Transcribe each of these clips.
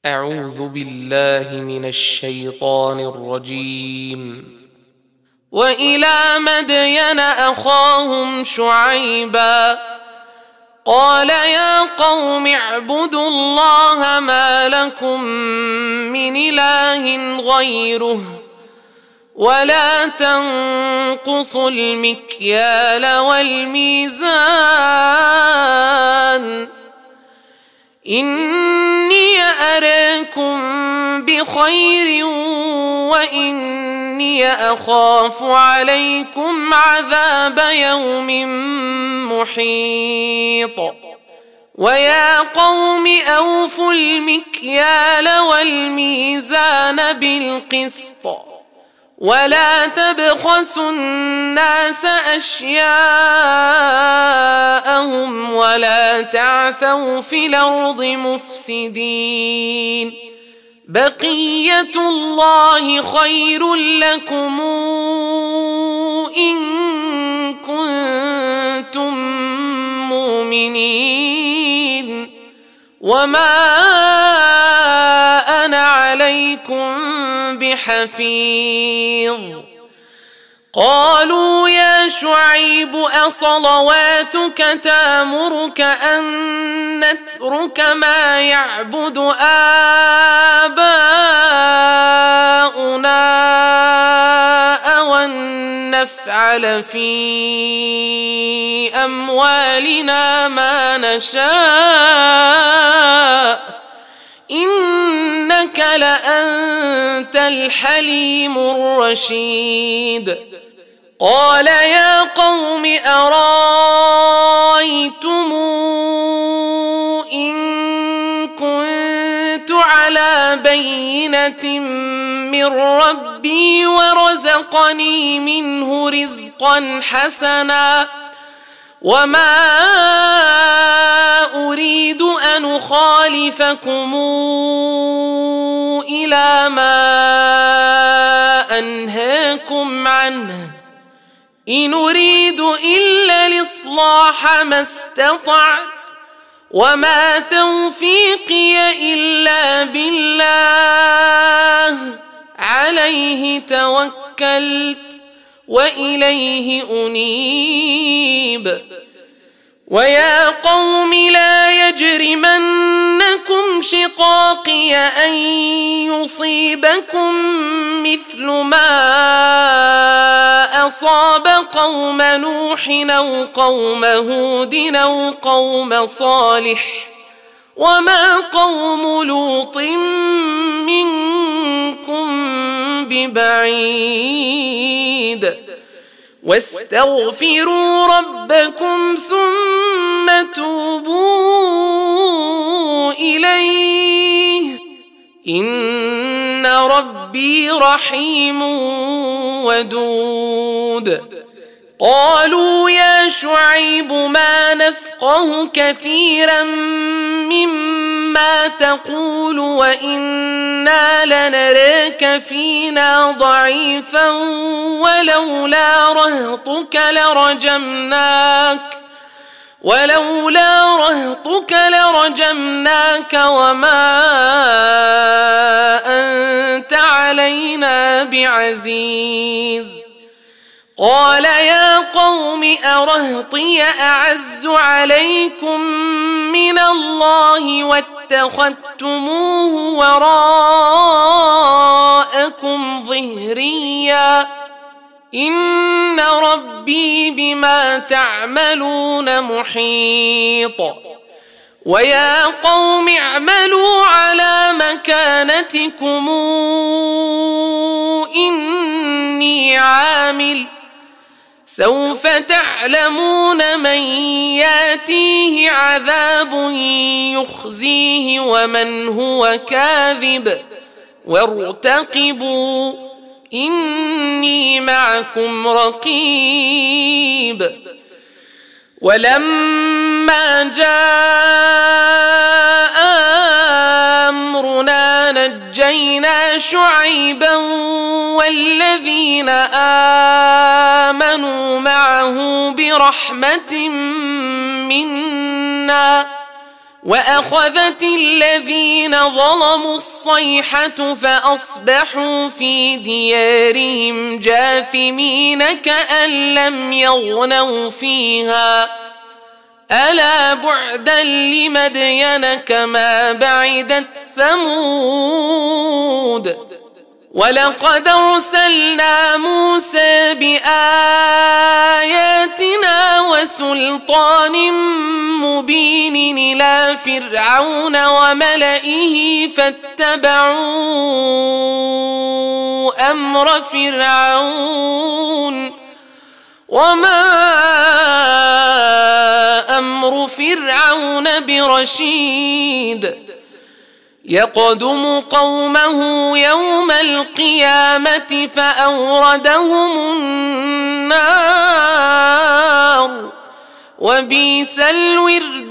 أعوذ بالله من الشيطان الرجيم. وإلى مدين أخاهم شعيبا قال يا قوم اعبدوا الله ما لكم من إله غيره ولا تنقصوا المكيال والميزان إني أراكم بخير وإني أخاف عليكم عذاب يوم محيط. ويا قوم أوفوا المكيال والميزان بالقسط ولا تبخسوا الناس أشياءهم ولا تعثوا في الأرض مفسدين. بقية الله خير لكم إن كنتم مؤمنين وما أنا عليكم بحفيظ. قالوا يا شعيب أصلواتك تأمرك أن نترك ما يعبد آباؤنا أو أن نفعل في أموالنا ما نشاء إنك لأنت الحليم الرشيد. قال يا قوم أرايتم إن كنت على بينة من ربي ورزقني منه رزقا حسنا وما أريد أن أخالفكم إلى ما أنهاكم عنه إن أريد إلا الإصلاح ما استطعت وما توفيقي إلا بالله عليه توكلت وإليه أنيب. ويا قوم لا يجرمنكم شقاقي أن يصيبكم مثل ما أصاب قوم نوح أو قوم هود أو قوم صالح وما قوم لوط منكم ببعيد. واستغفروا ربكم ثم توبوا إليه إن ربي رحيم ودود. قالوا يا شعيب ما نفقه كثيرا مما تقول وإنا لنراك فينا ضعيفا ولولا رهطك لرجمناك وما أنت علينا بعزيز. قال يا قوم أرهطي أعز عليكم من الله واتخذتموه وراءكم ظهريا إن ربي بما تعملون محيط. ويا قوم اعملوا على مكانتكم إني عامل سوف تعلمون من ياتيه عذاب يخزيه ومن هو كاذب وارتقبوا إني معكم رقيب. ولما جاء أمرنا نجينا شعيبا والذين آمنوا معه برحمة منا وأخذت الذين ظلموا الصيحة فأصبحوا في ديارهم جاثمين كأن لم يغنوا فيها ألا بعدا لمدين كما بعدت ثمود ولقد أرسلنا موسى بآياتنا وسلطان مبين إلى فرعون وملئه فاتبعوا أمر فرعون وما أمر فرعون برشيد يقدم قومه يوم القيامة فأوردهم النار وبئس الورد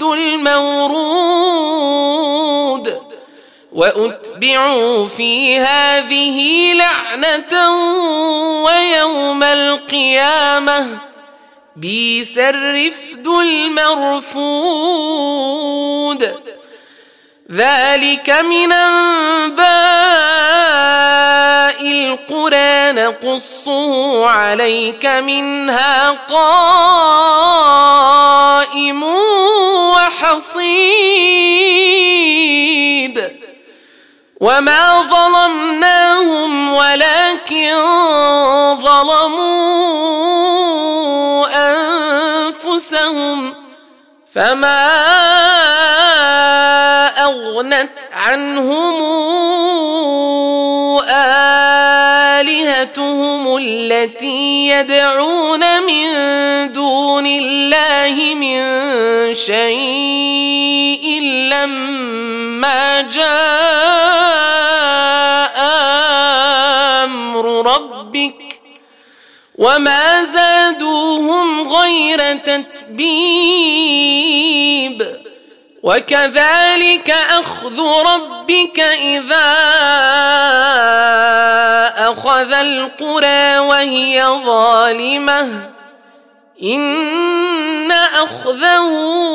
المورود وأتبعوا في هذه لعنة ويوم القيامة بئس الرفد المرفود ذلك من أنباء القرى نقصه عليك منها قائم وحصيد وما ظلمناهم ولكن ظلموا أنفسهم فما أغنت عنهم آلهتهم التي يدعون من دون الله من شيء لما جاء أمر ربك وما زادوهم غير تتبيب وكذلك أخذ ربك إذا أخذ القرى وهي ظالمة إن أخذه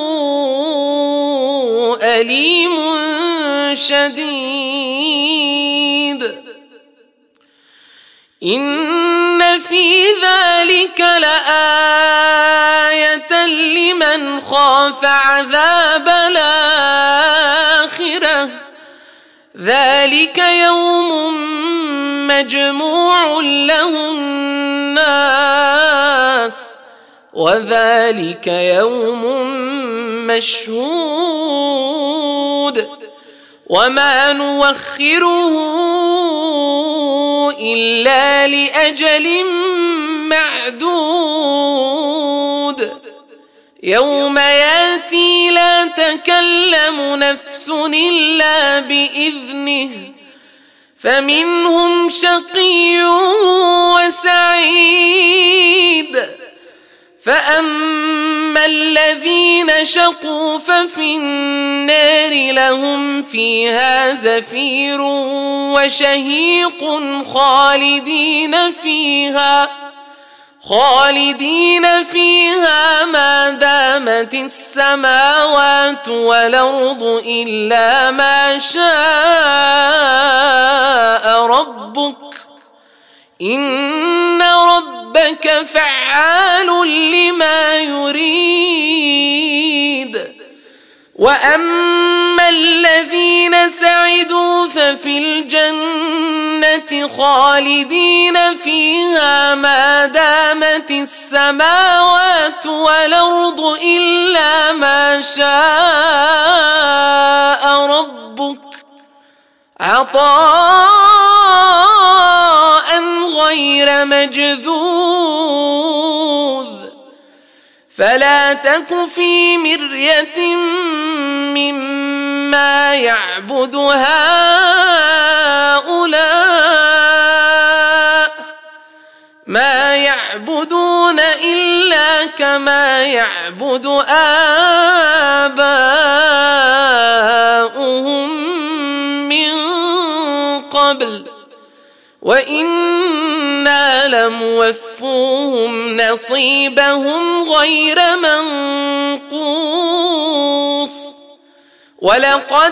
أليم شديد إن في ذلك لآية لمن خاف عذاب الآخرة ذلك يوم مجموع له الناس وذلك يوم مشهود وما نوخره إلا لأجل معدود يوم ياتي لا تكلم نفس إلا بإذنه فمنهم شقي وسعيد فأما الذين شقوا ففي النار لهم فيها زفير وشهيق خالدين فيها ما دامت السماوات والأرض إلا ما شاء ربك إن ربك فعال لما يريد وأما الذين سعدوا ففي الجنة خالدين فيها ما دامت السماوات والأرض إلا ما شاء ربك عطاء غير مجذوذ فلا تك في مرية مما يعبد هؤلاء ما يعبدون إلا كما يعبد آباؤهم من قبل وإنا لموفوهم نصيبهم غير منقوص ولقد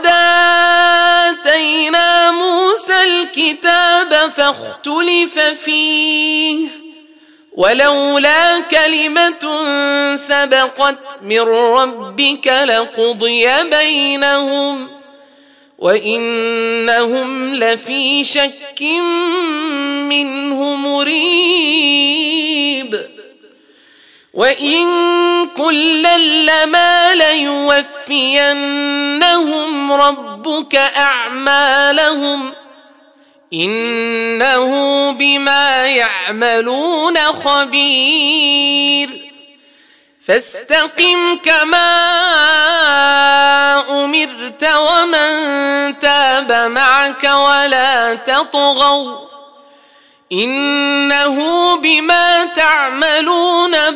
آتينا موسى الكتاب فاختلف فيه ولولا كلمة سبقت من ربك لقضي بينهم وإنهم لفي شك منه مريب وإن كلا لما ليوفينهم ربك أعمالهم إنه بما يعملون خبير فاستقم كما أمرت ومن تاب معك ولا تطغوا إنه بما تعملون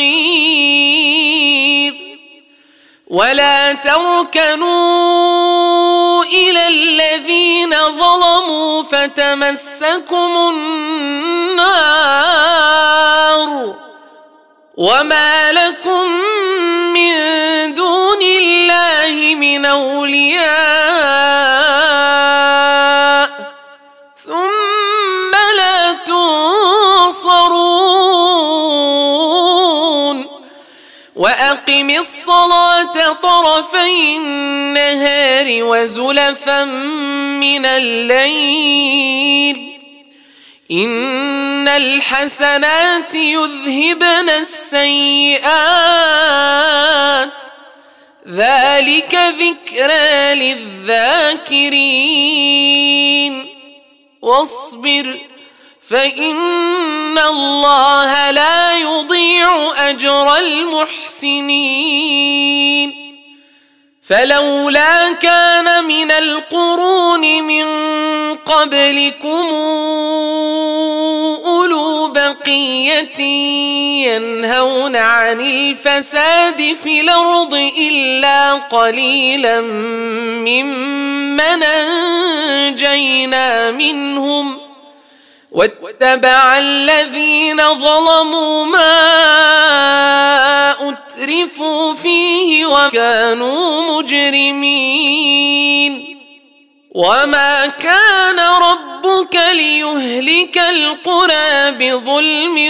بصير ولا تركنوا إلى الذين ظلموا فتمسكم النار وما لكم من دون الله من أولياء ثم لا تنصرون وأقم الصلاة طرفي النهار وزلفا من الليل إن الحسنات يذهبن السيئات ذلك ذكرى للذاكرين واصبر فإن الله لا يضيع أجر المحسنين فلولا كان من القرون من قبلكم أولو بقية ينهون عن الفساد في الأرض إلا قليلا ممن أنجينا منهم واتبع الذين ظلموا ما أترفوا فيه وكانوا مجرمين وما كان ربك ليهلك القرى بظلم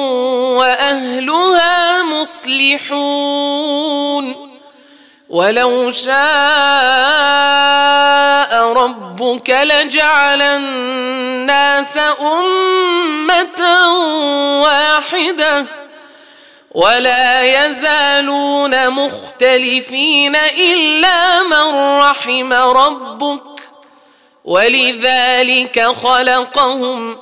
وأهلها مصلحون ولو شاء ربك لجعل الناس أمة واحدة ولا يزالون مختلفين إلا من رحم ربك ولذلك خلقهم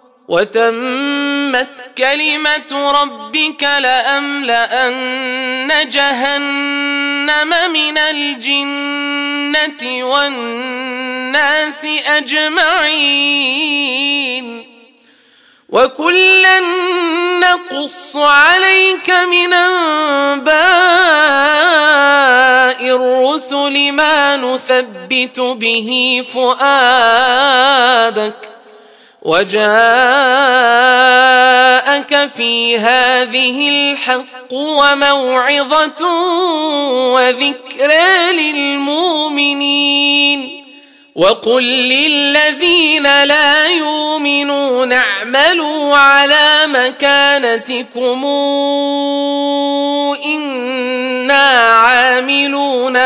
وتمت كلمة ربك لأملأن جهنم من الجنة والناس أجمعين وكلا نقص عليك من أنباء الرسل ما نثبت به فؤادك وجاءك في هذه الحق وموعظة وذكرى للمؤمنين وقل للذين لا يؤمنون اعملوا على مكانتكم إنا عاملون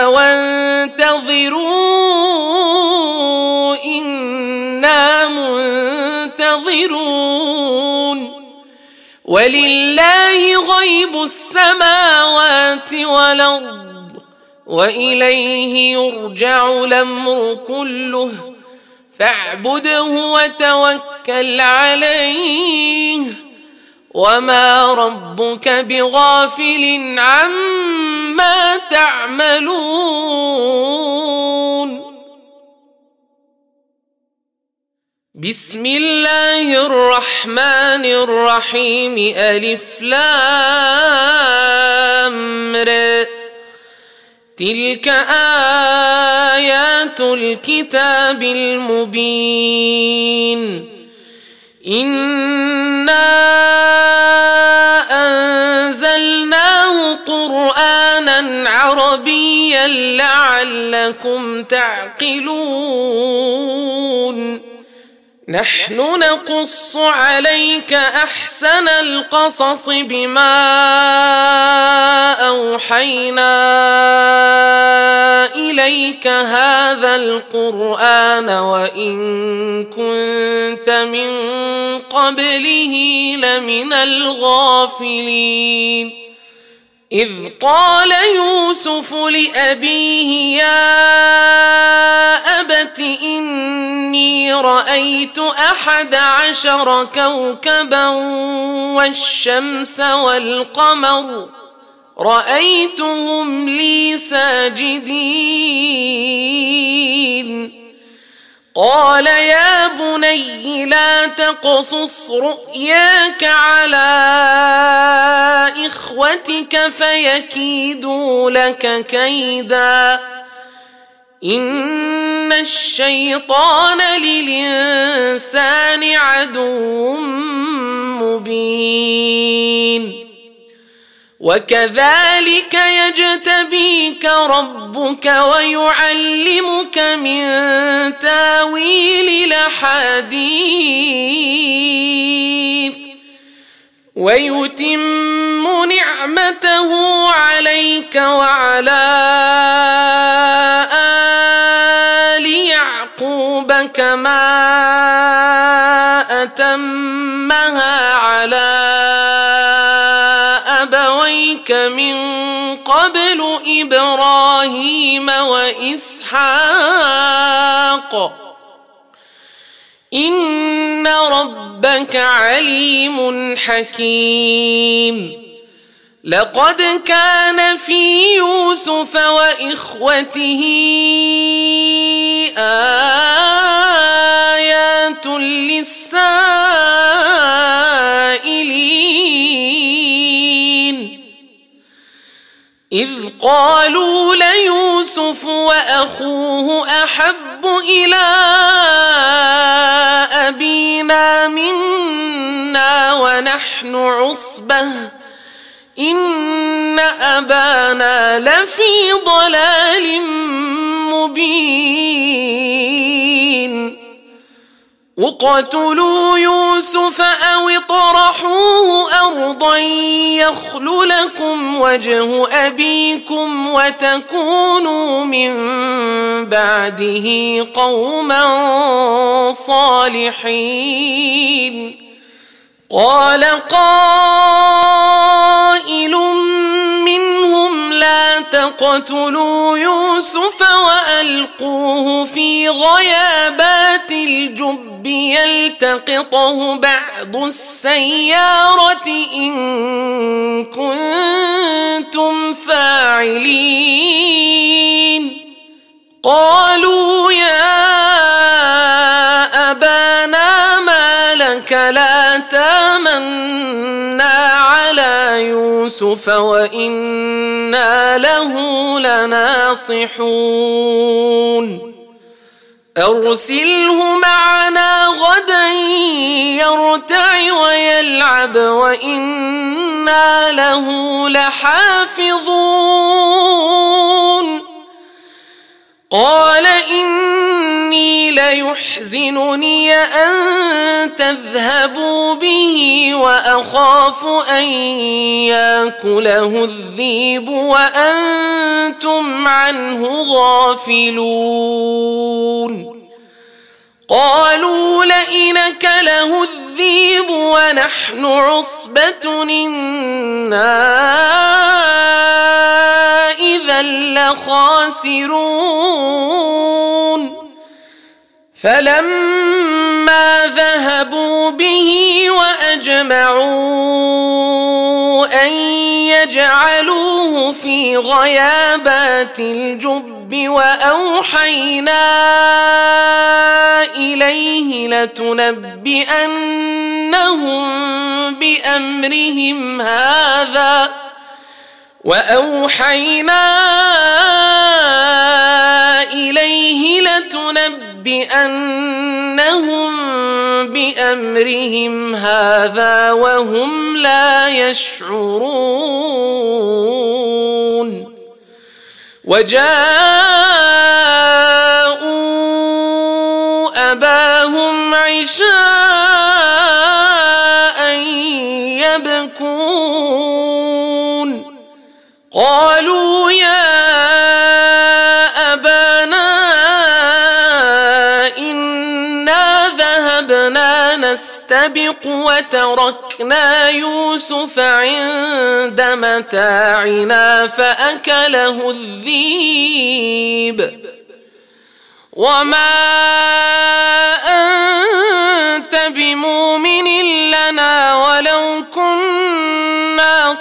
وانتظروا إنا منتظرون ولله غيب السماوات والأرض وإليه يرجع الأمر كله فاعبده وتوكل عليه وما ربك بغافل عما تعملون بسم الله الرحمن الرحيم ألف لام ر تلك آيات الكتاب المبين إنا أنزلناه قرآنا عربيا لعلكم تعقلون نحن نقص عليك أحسن القصص بما أوحينا إليك هذا القرآن وإن كنت من قبله لمن الغافلين إذ قال يوسف لأبيه يا أبت إني رأيت 11 كوكبا والشمس والقمر رأيتهم لي ساجدين قال يا بني لا تقصص رؤياك على إخوتك فيكيدوا لك كيدا إن الشيطان للإنسان عدو مبين وكذلك يجتبيك ربك ويعلمك من تاويل الأحاديث ويتم نعمته عليك وعلى آل يعقوب كما أتمها على أبويك من قبل إبراهيم وإسحاق إن ربك عليم حكيم لقد كان في يوسف وإخوته آيات للسائلين إذ قالوا ليوسف وأخوه أحب إلى أبينا منا ونحن عصبة إن أبانا لفي ضلال مبين اقتلوا يوسف أو اطرحوه أرضا يخل لكم وجه أبيكم وتكونوا من بعده قوما صالحين قال قائل منهم لا تقتلوا يوسف وألقوه في غيابات الجب يلتقطه بعض السيارة إن كنتم فاعلين قالوا يا أبانا ما لك لا تامنا على يوسف وإنا له لناصحون أرسله معنا غدا يرتع ويلعب وإنا له لحافظون قال إني ليحزنني أن تذهبوا به وأخاف أن يأكله الذئب وأنتم عنه غافلون قالوا لئن أكله الذئب ونحن عصبة إنا إذا لخاسرون فلما ذهبوا به وأجمعوا أن يجعلوه في غيابات الجب وأوحينا إليه لتنبئنهم بأمرهم هذا وأوحينا إليه لتنبئنهم بأنهم بأمرهم هذا وهم لا يشعرون وجاءوا أباهم عشاء يبكون قالوا يا نستبق وتركنا يوسف عند متاعنا فأكله الذئب وما أنت بمؤمن لنا ولو كنا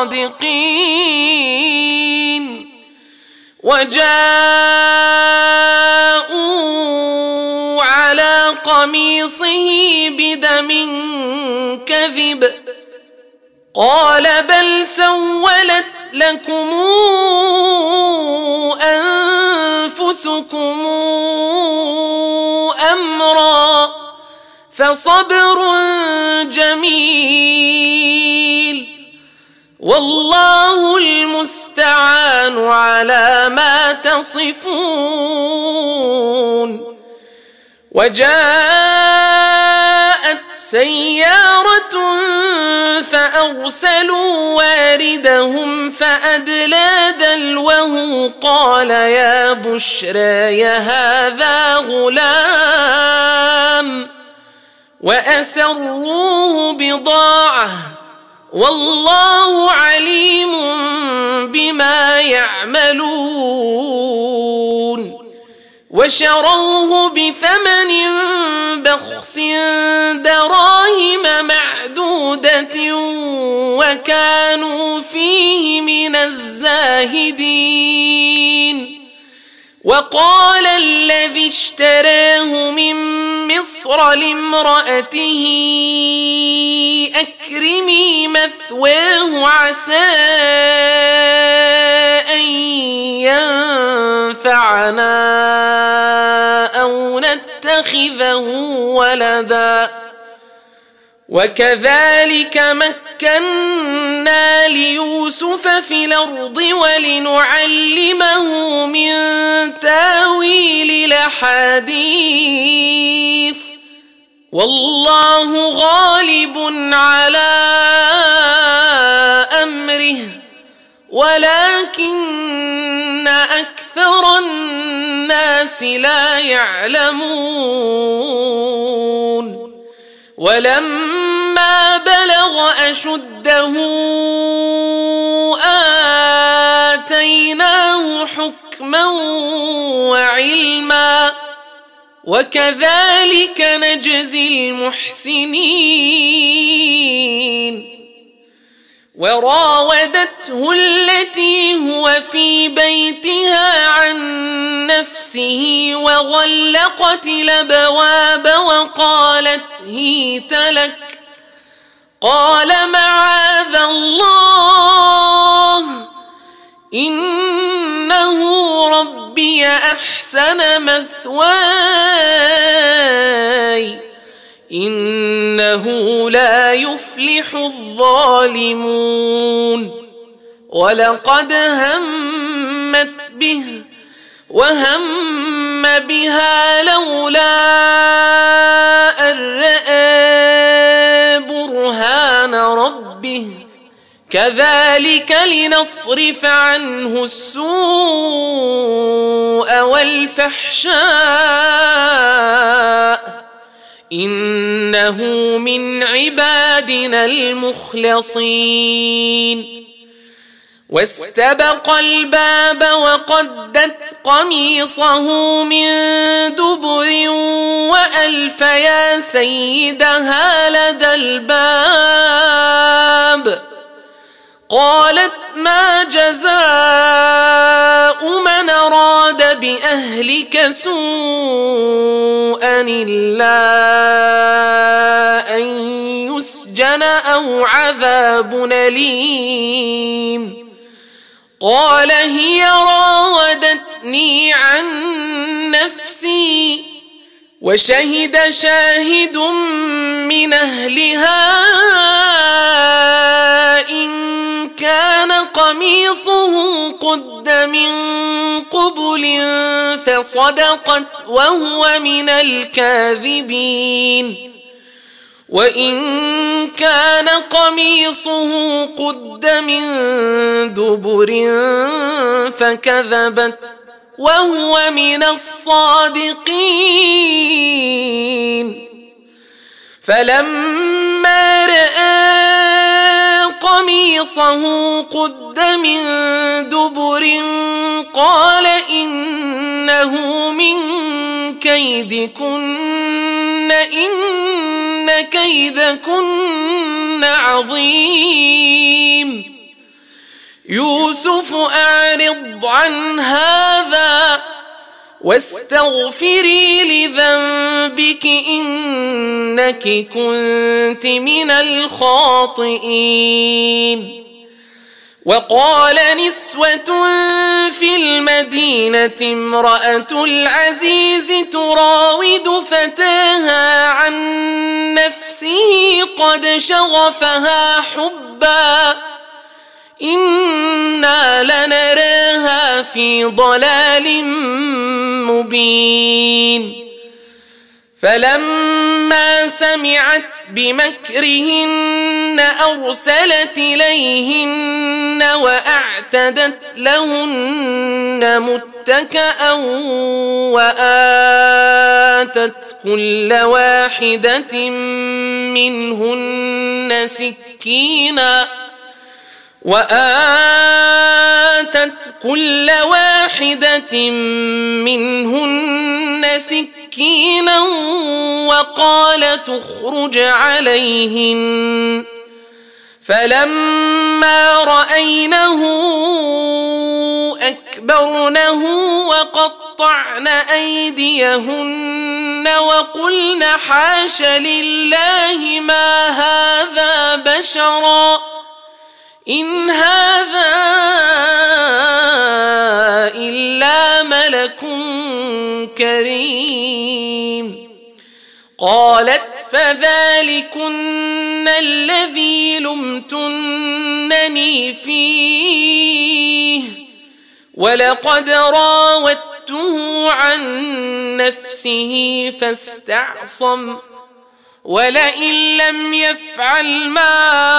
صادقين وجاءوا على قميصه بدم كذب قال بل سولت لكم أنفسكم أمرا فصبر جميل والله المستعان على ما تصفون وجاءت سيارة فأرسلوا واردهم فأدلى دلوه قال يا بشرى هذا غلام وأسروه بضاعة والله عليم بما يعملون وشروه بثمن بخس دراهم معدودة وكانوا فيه من الزاهدين وقال الذي اشتراه من مصر لامرأته أكرمي مثواه عسى أن ينفعنا أو نتخذه ولدا وكذلك مكنا ليوسف في الأرض ولنعلمه من تاويل الأحاديث والله غالب على أمره ولكن أكثر الناس لا يعلمون ولما بلغ أشده آتيناه حكما وعلما وكذلك نجزي المحسنين وراودته التي هو في بيتها عن نفسه وغلقت الأبواب وقالت هيت لك قال معاذ الله إنه ربي أحسن مثواي إنه لا يفلح الظالمون ولقد همت به وهم بها لولا أن رأى برهان ربه كذلك لنصرف عنه السوء والفحشاء إنه من عبادنا المخلصين واستبق الباب وقدت قميصه من دبر وألف يا سيدها لدى الباب قالت ما جزاء من أراد بأهلك سوءا إلا أن يسجن أو عذاب أليم قال هي راودتني عن نفسي وشهد شاهد من أهلها إن كان قميصه قد من قبل فصدقت وهو من الكاذبين وإن كان قميصه قد من دبر فكذبت وهو من الصادقين فلما رأى قميصه قد من دبر قال إنه من كيدكن إن كيدكن عظيم يوسف أعرض عن هذا واستغفري لذنبك إنك كنت من الخاطئين وقال نسوة في المدينة امرأة العزيز تراود فتاها عن نفسه قد شغفها حبا إنا لنراها في ضلال مبين فلما سمعت بمكرهن أرسلت إليهن وأعتدت لهن متكأ وآتت كل واحدة منهن سكينا وقال تخرج عليهن فلما رأينه أكبرنه وقطعن أيديهن وقلن حاش لله ما هذا بشرا إن هذا إلا ملك كريم قالت فذلكن الذي لمتنني فيه ولقد راودته عن نفسه فاستعصم ولئن لم يفعل ما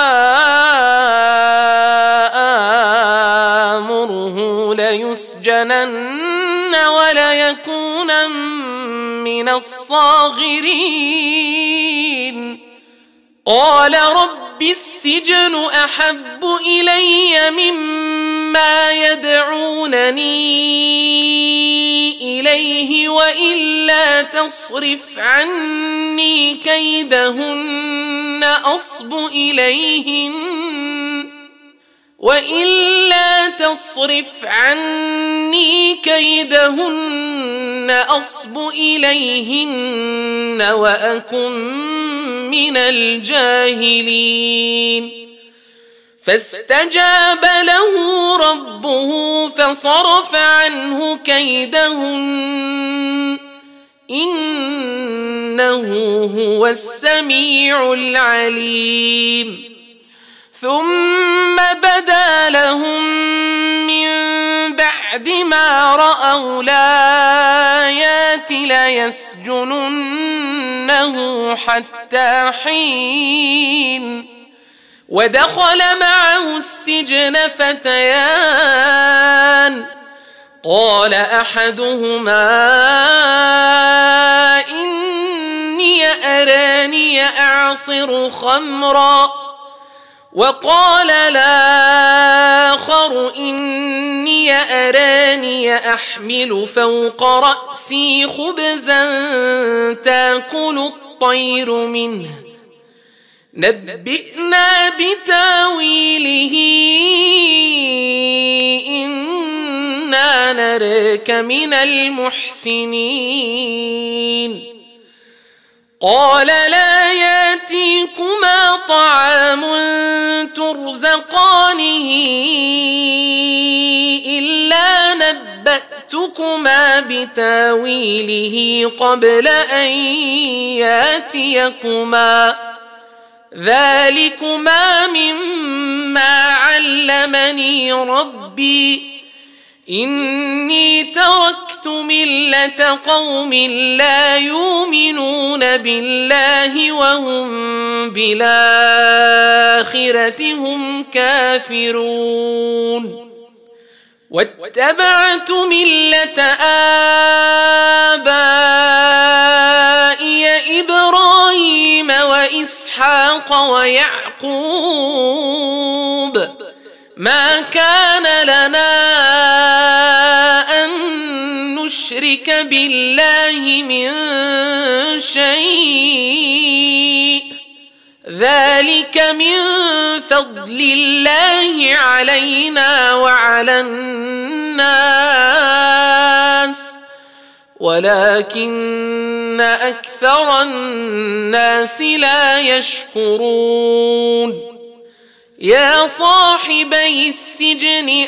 آمره ليسجنن وليكونن من الصاغرين قال رب السجن أحب إلي مما يدعونني إليه وإلا تصرف عني كيدهن أصب إليهن وأكن من الجاهلين فاستجاب له ربه فصرف عنه كيدهن إنه هو السميع العليم ثم بدا لهم من بعد ما رأوا الآيات ليسجننه حتى حين ودخل معه السجن فتيان قال أحدهما إني أراني أعصر خمرا وقال الآخر إني أراني أحمل فوق رأسي خبزا تأكل الطير منه نبئنا بتاويله إنا نراك من المحسنين قال لا ياتيكما طعام ترزقانه إلا نبأتكما نبأتكما بتاويله قبل أن ياتيكما ذلكما مما علمني ربي إني تركت ملة قوم لا يؤمنون بالله وهم بالآخرة هم كافرون واتبعت ملة آبائي إبراهيم وإسحاق ويعقوب ما كان لنا أن نشرك بالله من شيء ذلك من فضل الله علينا وعلى الناس ولكن أكثر الناس لا يشكرون يا صاحبي السجن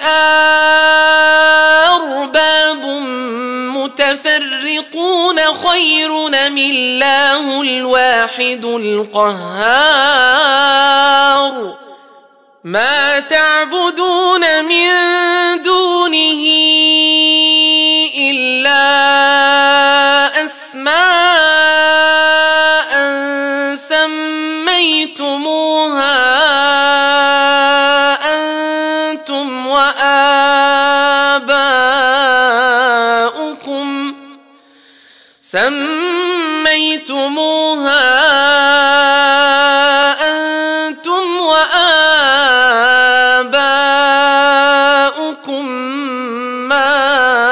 أرباب متفرقون خير أم الله الواحد القهار ما تعبدون من دونه إلا أسماء سميتموها أنتم وآباؤكم ما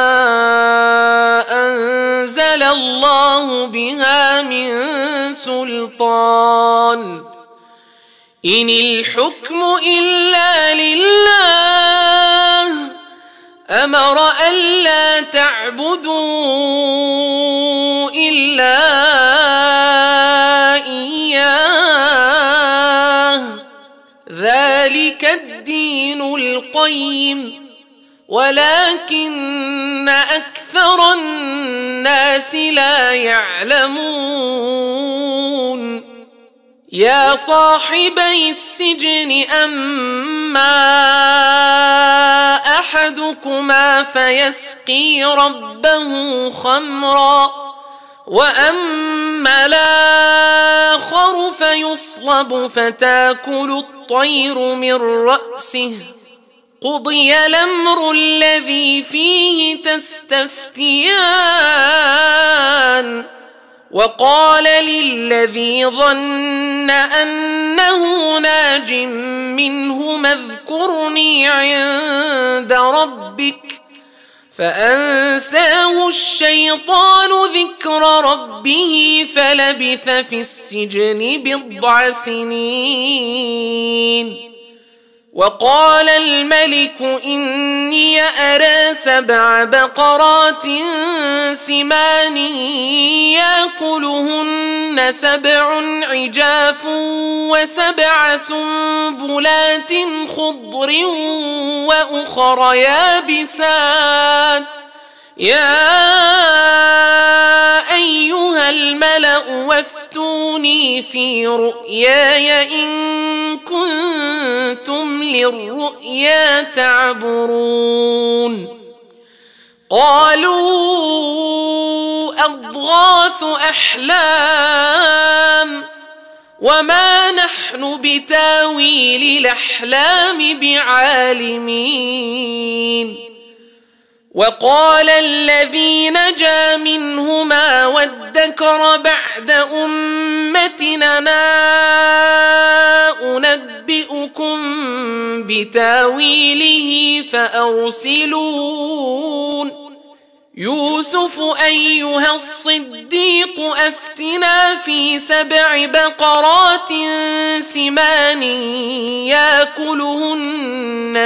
أنزل الله بها من سلطان إن الحكم إلا لله أمر ألا تعبدوا إلا إياه ذلك الدين القيم ولكن أكثر الناس لا يعلمون يا صاحبي السجن أما أحدكما فيسقي ربه خمرا وأما الآخر فيصلب فتاكل الطير من رأسه قضي الأمر الذي فيه تستفتيان وقال للذي ظن أنه ناج منهما اذكرني عند ربك فأنساه الشيطان ذكر ربه فلبث في السجن 9 سنين وقال الملك إني أرى 7 بقرات سمان يأكلهن 7 عجاف و7 سنبلات خضر وأخر يابسات يا أيها الملأ وافتوني في رؤياي إن كنتم للرؤيا تعبرون قالوا أضغاث أحلام وما نحن بتاويل الأحلام بعالمين وقال الذي نجا منهما وادكر بعد أمتنا أنبئكم بتاويله فأرسلون يوسف أيها الصديق أفتنا في 7 بقرات سمان يأكلهن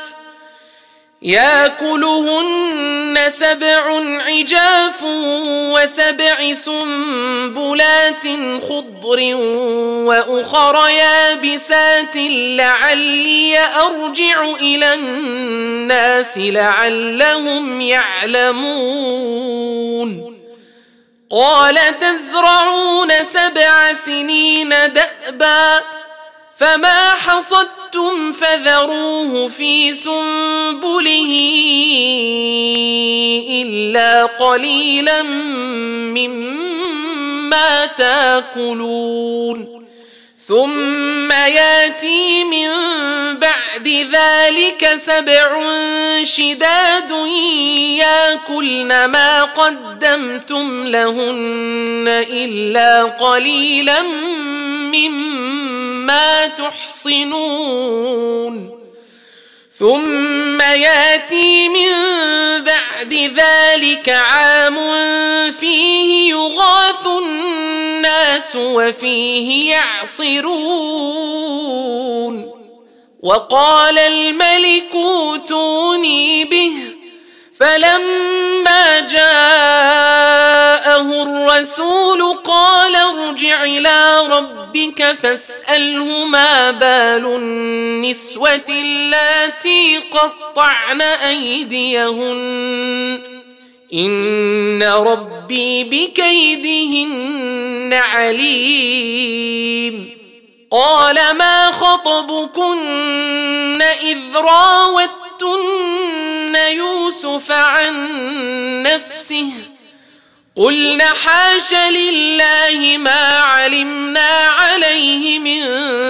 7 عجاف وسبع سنبلات خضر وأخر يابسات لعلي أرجع إلى الناس لعلهم يعلمون قال تزرعون 7 سنين دأبا فما حصدتم فذروه في سنبله إلا قليلا مما تاكلون ثم ياتي من بعد ذلك 7 شداد ياكلن ما قدمتم لهن إلا قليلا مما تحصنون ثم ياتي من بعد ذلك عام فيه يغاث الناس وفيه يعصرون وقال الملك ائتوني به فلما جاءه الرسول قال ارجع إلى ربك فاسأله ما بال النسوة اللاتي قطعن أيديهن إن ربي بكيدهن عليم قال ما خطبكن إذ راوتن يوسف عن نفسه قلن حاش لله ما علمنا عليه من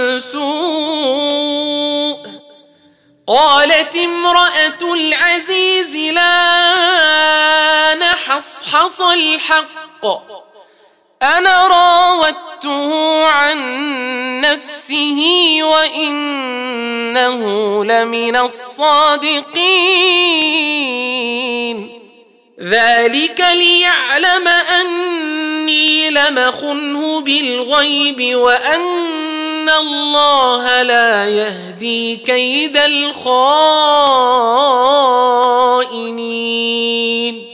سوء قالت امرأة العزيز لا نحصحص الحق أنا راودته عن نفسه وإنه لمن الصادقين ذلك ليعلم أني لم أخنه بالغيب وأن الله لا يهدي كيد الخائنين